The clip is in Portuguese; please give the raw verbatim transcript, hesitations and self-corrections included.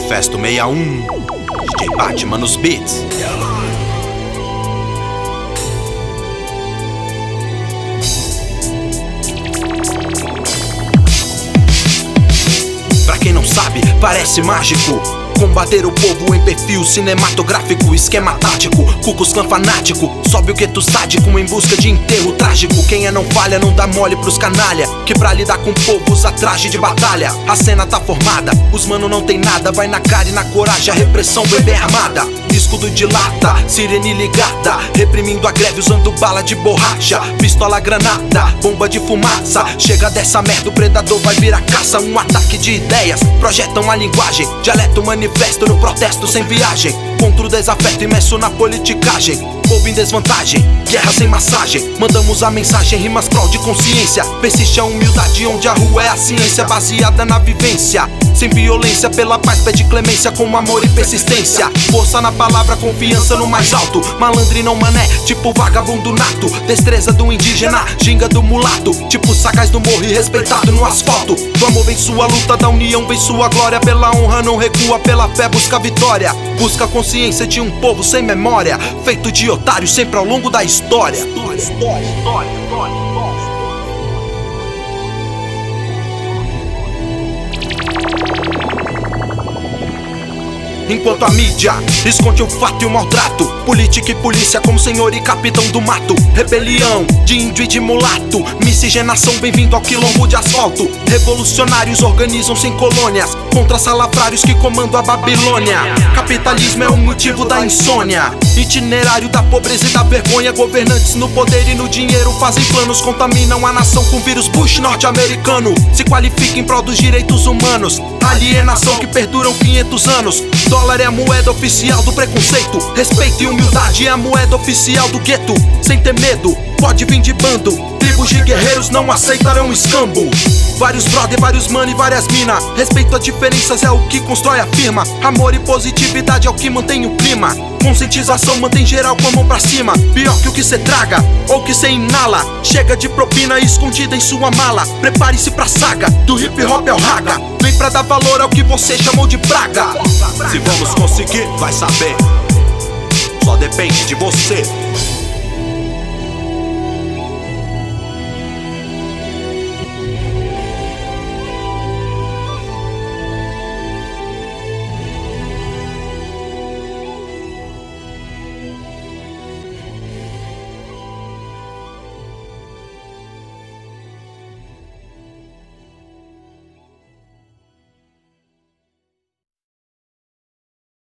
Manifesto sessenta e um, D J Batman nos beats. Pra quem não sabe, parece mágico combater o povo em perfil cinematográfico, esquema tático, Ku Klux Klan fanático, sobe o gueto sádico em busca de enterro trágico. Quem é não falha, não dá mole pros canalha, que pra lidar com o povo usa traje de batalha. A cena tá formada, os mano não tem nada, vai na cara e na coragem, a repressão vem bem armada. Escudo de lata, sirene ligada, reprimindo a greve usando bala de borracha, pistola granada, bomba de fumaça. Chega dessa merda, o predador vai virar caça. Um ataque de ideias, projetam a linguagem, dialeto manifesto no protesto sem viagem, contra o desafeto imerso na politicagem. Povo em desvantagem, guerra sem massagem, mandamos a mensagem, rimas prol de consciência. Persiste a humildade onde a rua é a ciência, baseada na vivência, sem violência, pela paz pede clemência, com amor e persistência. Força na palavra, confiança no mais alto, malandro e não mané, tipo vagabundo nato. Destreza do indígena, ginga do mulato, tipo sagaz do morro e respeitado no asfalto. Do amor vem sua luta, da união vem sua glória, pela honra não recua, pela fé busca a vitória. Busca a consciência de um povo sem memória, feito de otário sempre ao longo da história. História, história, história, história. Enquanto a mídia esconde o fato e o maltrato, política e polícia como senhor e capitão do mato. Rebelião de índio e de mulato, miscigenação bem-vindo ao quilombo de asfalto. Revolucionários organizam-se em colônias contra salafrários que comandam a Babilônia. Capitalismo é o motivo da insônia, itinerário da pobreza e da vergonha. Governantes no poder e no dinheiro fazem planos, contaminam a nação com vírus Bush norte-americano. Se qualifica em prol dos direitos humanos, alienação que perduram quinhentos anos. Dólar é a moeda oficial do preconceito, respeito e humildade é a moeda oficial do gueto. Sem ter medo, pode vir de bando, tribos de guerreiros não aceitarão escambo. Vários brother, vários mano e várias mina, respeito a diferenças é o que constrói a firma. Amor e positividade é o que mantém o clima, conscientização mantém geral com a mão pra cima. Pior que o que cê traga ou que cê inala, chega de propina escondida em sua mala. Prepare-se pra saga, do hip hop ao raga, vem pra dar valor ao que você chamou de praga. Se vamos conseguir, vai saber, só depende de você.